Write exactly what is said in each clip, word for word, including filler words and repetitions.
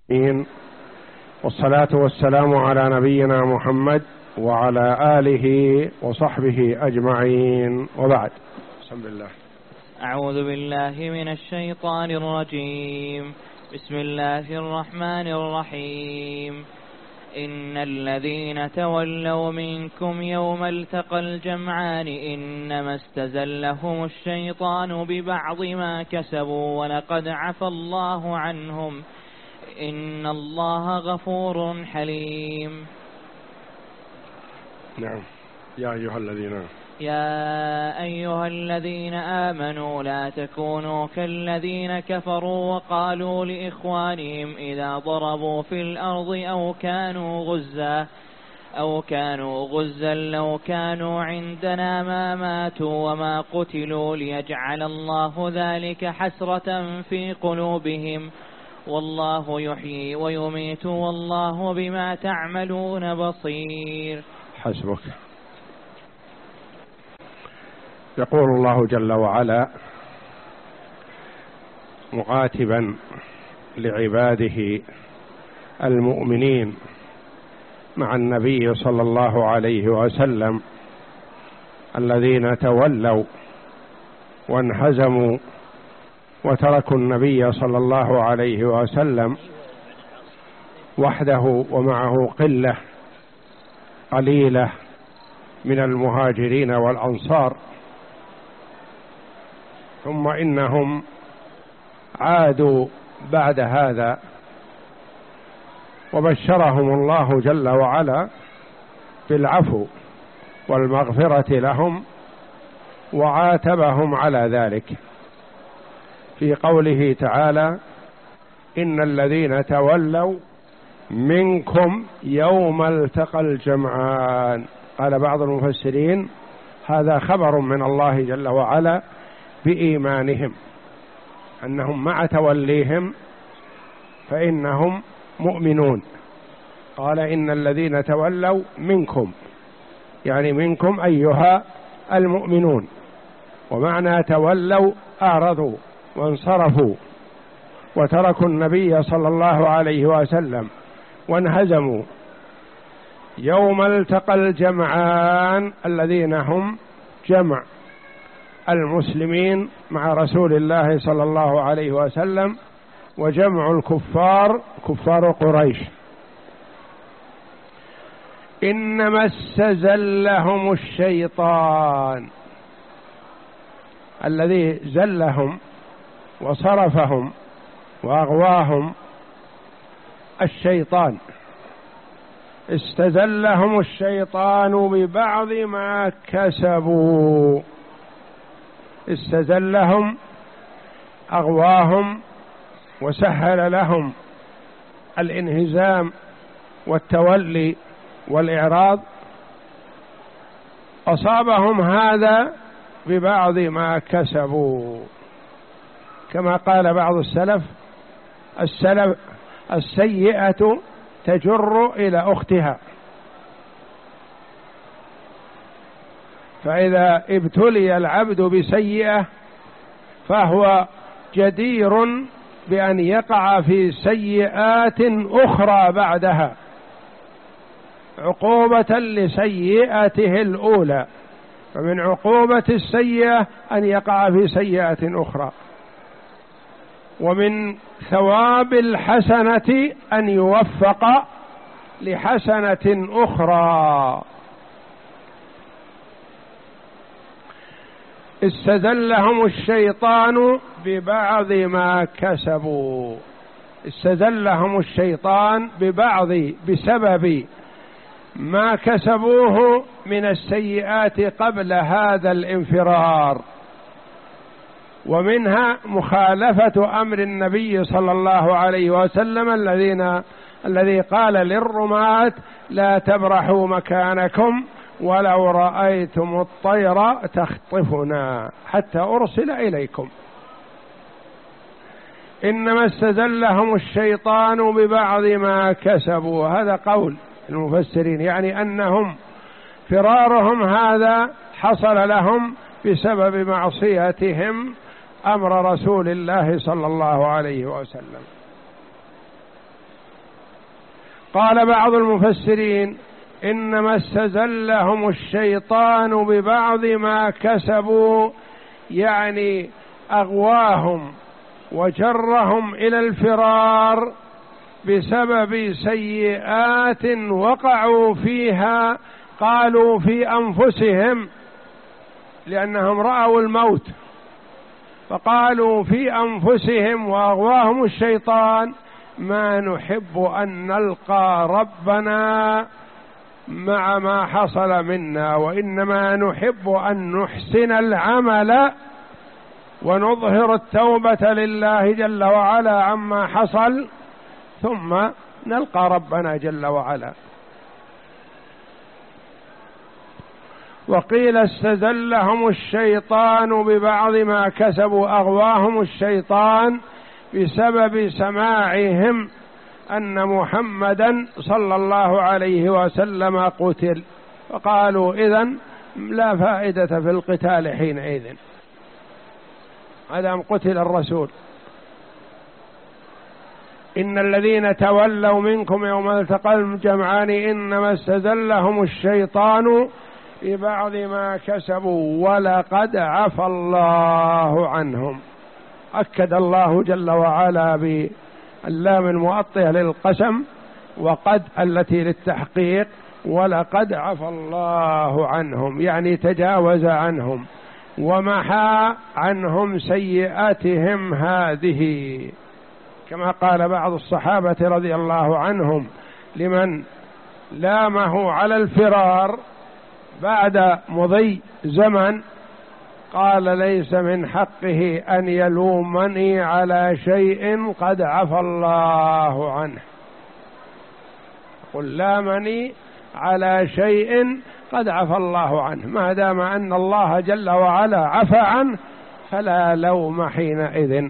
والصلاة والسلام على نبينا محمد وعلى آله وصحبه أجمعين، وبعد. بسم الله. أعوذ بالله من الشيطان الرجيم. بسم الله الرحمن الرحيم. إن الذين تولوا منكم يوم التقى الجمعان إنما استزلهم الشيطان ببعض ما كسبوا ولقد عفى الله عنهم إن الله غفور حليم. نعم. يا أيها الذين يا أيها الذين آمنوا لا تكونوا كالذين كفروا وقالوا لإخوانهم إذا ضربوا في الأرض أو كانوا غزا أو كانوا غزا لو كانوا عندنا ما ماتوا وما قتلوا ليجعل الله ذلك حسرة في قلوبهم والله يحيي ويميت والله بما تعملون بصير. حسبك. يقول الله جل وعلا مخاطبا لعباده المؤمنين مع النبي صلى الله عليه وسلم الذين تولوا وانهزموا وتركوا النبي صلى الله عليه وسلم وحده ومعه قلة قليلة من المهاجرين والأنصار، ثم إنهم عادوا بعد هذا وبشرهم الله جل وعلا بالعفو والمغفرة لهم وعاتبهم على ذلك في قوله تعالى: إن الذين تولوا منكم يوم التقى الجمعان. قال بعض المفسرين هذا خبر من الله جل وعلا بإيمانهم، أنهم مع توليهم فإنهم مؤمنون. قال إن الذين تولوا منكم، يعني منكم أيها المؤمنون، ومعنى تولوا أعرضوا وانصرفوا وتركوا النبي صلى الله عليه وسلم وانهزموا يوم التقى الجمعان الذين هم جمع المسلمين مع رسول الله صلى الله عليه وسلم وجمع الكفار كفار قريش. إنما استزلهم الشيطان، الذي زلهم وصرفهم وأغواهم الشيطان. استزلهم الشيطان ببعض ما كسبوا. استزلهم أغواهم وسهل لهم الانهزام والتولي والإعراض. أصابهم هذا ببعض ما كسبوا، كما قال بعض السلف: السلف السيئة تجر إلى أختها. فإذا ابتلي العبد بسيئة فهو جدير بأن يقع في سيئات أخرى بعدها عقوبة لسيئته الأولى، فمن عقوبة السيئة أن يقع في سيئة أخرى، ومن ثواب الحسنة أن يوفق لحسنة أخرى. استزلهم الشيطان ببعض ما كسبوا. استزلهم الشيطان ببعض بسبب ما كسبوه من السيئات قبل هذا الانفرار، ومنها مخالفة أمر النبي صلى الله عليه وسلم الذين الذي قال للرماة: لا تبرحوا مكانكم ولو رأيتم الطير تخطفنا حتى أرسل إليكم. إنما استزلهم الشيطان ببعض ما كسبوا. هذا قول المفسرين، يعني أنهم فرارهم هذا حصل لهم بسبب معصيتهم أمر رسول الله صلى الله عليه وسلم. قال بعض المفسرين إنما استزلهم الشيطان ببعض ما كسبوا، يعني أغواهم وجرهم إلى الفرار بسبب سيئات وقعوا فيها، قالوا في أنفسهم لأنهم رأوا الموت، فقالوا في أنفسهم وأغواهم الشيطان ما نحب أن نلقى ربنا مع ما حصل منا، وإنما نحب أن نحسن العمل ونظهر التوبة لله جل وعلا عما حصل ثم نلقى ربنا جل وعلا. وقيل استزلهم الشيطان ببعض ما كسبوا، أغواهم الشيطان بسبب سماعهم أن محمدا صلى الله عليه وسلم قتل، فقالوا إذن لا فائدة في القتال حينئذ ما قتل الرسول. إن الذين تولوا منكم يوم التقى الجمعان إنما استزلهم الشيطان ببعض ما كسبوا ولقد عفى الله عنهم. أكد الله جل وعلا باللام المؤطية للقسم وقد التي للتحقيق، ولقد عفى الله عنهم يعني تجاوز عنهم ومحى عنهم سيئاتهم هذه، كما قال بعض الصحابة رضي الله عنهم لمن لامه على الفرار بعد مضي زمن، قال ليس من حقه أن يلومني على شيء قد عفى الله عنه، قل لامني على شيء قد عفى الله عنه، ما دام أن الله جل وعلا عفى عنه فلا لوم حينئذ.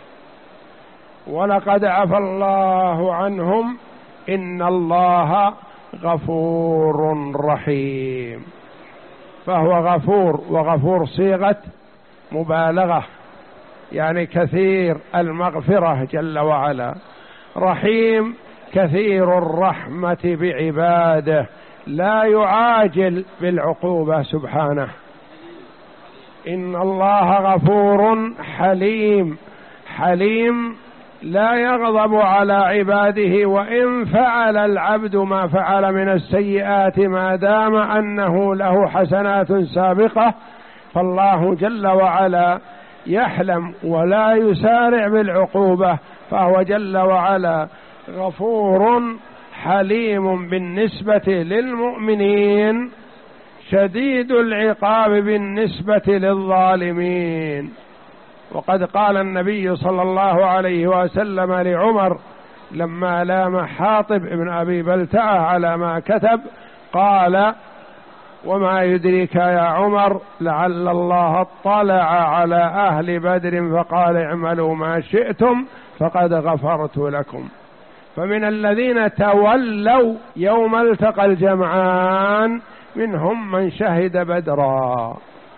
ولقد عفى الله عنهم إن الله غفور رحيم. فهو غفور، وغفور صيغة مبالغة يعني كثير المغفرة جل وعلا، رحيم كثير الرحمة بعباده لا يعاجل بالعقوبة سبحانه. إن الله غفور حليم، حليم لا يغضب على عباده وإن فعل العبد ما فعل من السيئات ما دام أنه له حسنات سابقة، فالله جل وعلا يحلم ولا يسارع بالعقوبة، فهو جل وعلا غفور حليم بالنسبة للمؤمنين، شديد العقاب بالنسبة للظالمين. وقد قال النبي صلى الله عليه وسلم لعمر لما لام حاطب بن أبي بلتعة على ما كتب، قال وما يدريك يا عمر لعل الله اطلع على أهل بدر فقال اعملوا ما شئتم فقد غفرت لكم. فمن الذين تولوا يوم التقى الجمعان منهم من شهد بدرا،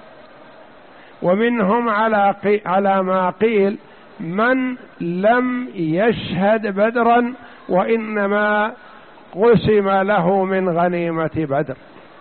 ومنهم على, على ما قيل من لم يشهد بدرا وإنما قسم له من غنيمة بدر.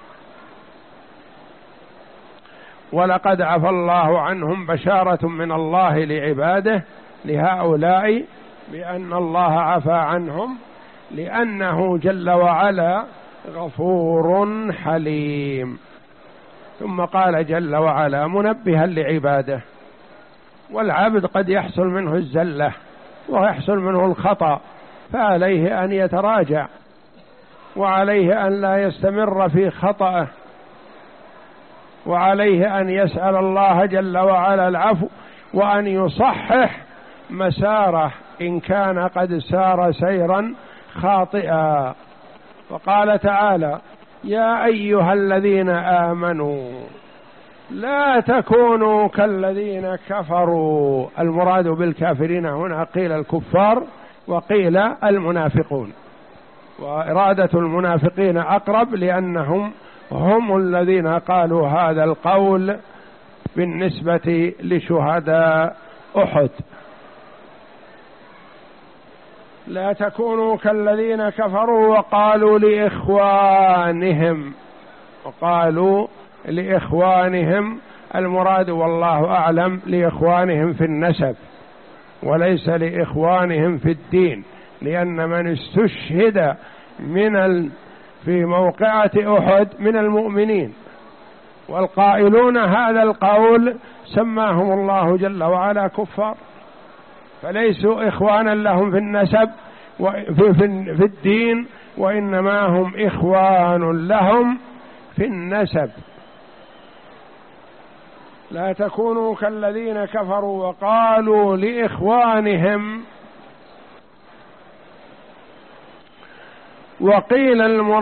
ولقد عفى الله عنهم بشارة من الله لعباده لهؤلاء بأن الله عفى عنهم لأنه جل وعلا غفور حليم. ثم قال جل وعلا منبها لعباده، والعبد قد يحصل منه الزلة ويحصل منه الخطأ، فعليه أن يتراجع وعليه أن لا يستمر في خطأه، وعليه أن يسأل الله جل وعلا العفو وأن يصحح مساره إن كان قد سار سيرا خاطئا. وقال تعالى يا أيها الذين آمنوا لا تكونوا كالذين كفروا. المراد بالكافرين هنا قيل الكفار وقيل المنافقون، وإرادة المنافقين أقرب لأنهم هم الذين قالوا هذا القول بالنسبة لشهداء أحد. لا تكونوا كالذين كفروا وقالوا لإخوانهم، وقالوا لإخوانهم المراد والله أعلم لإخوانهم في النسب وليس لإخوانهم في الدين، لأن من استشهد من ال... في موقعة أحد من المؤمنين، والقائلون هذا القول سماهم الله جل وعلا كفار، فليسوا إخوانا لهم في النسب وفي في, في الدين، وإنما هم إخوان لهم في النسب. لا تكونوا كالذين كفروا وقالوا لإخوانهم، وقيل المراد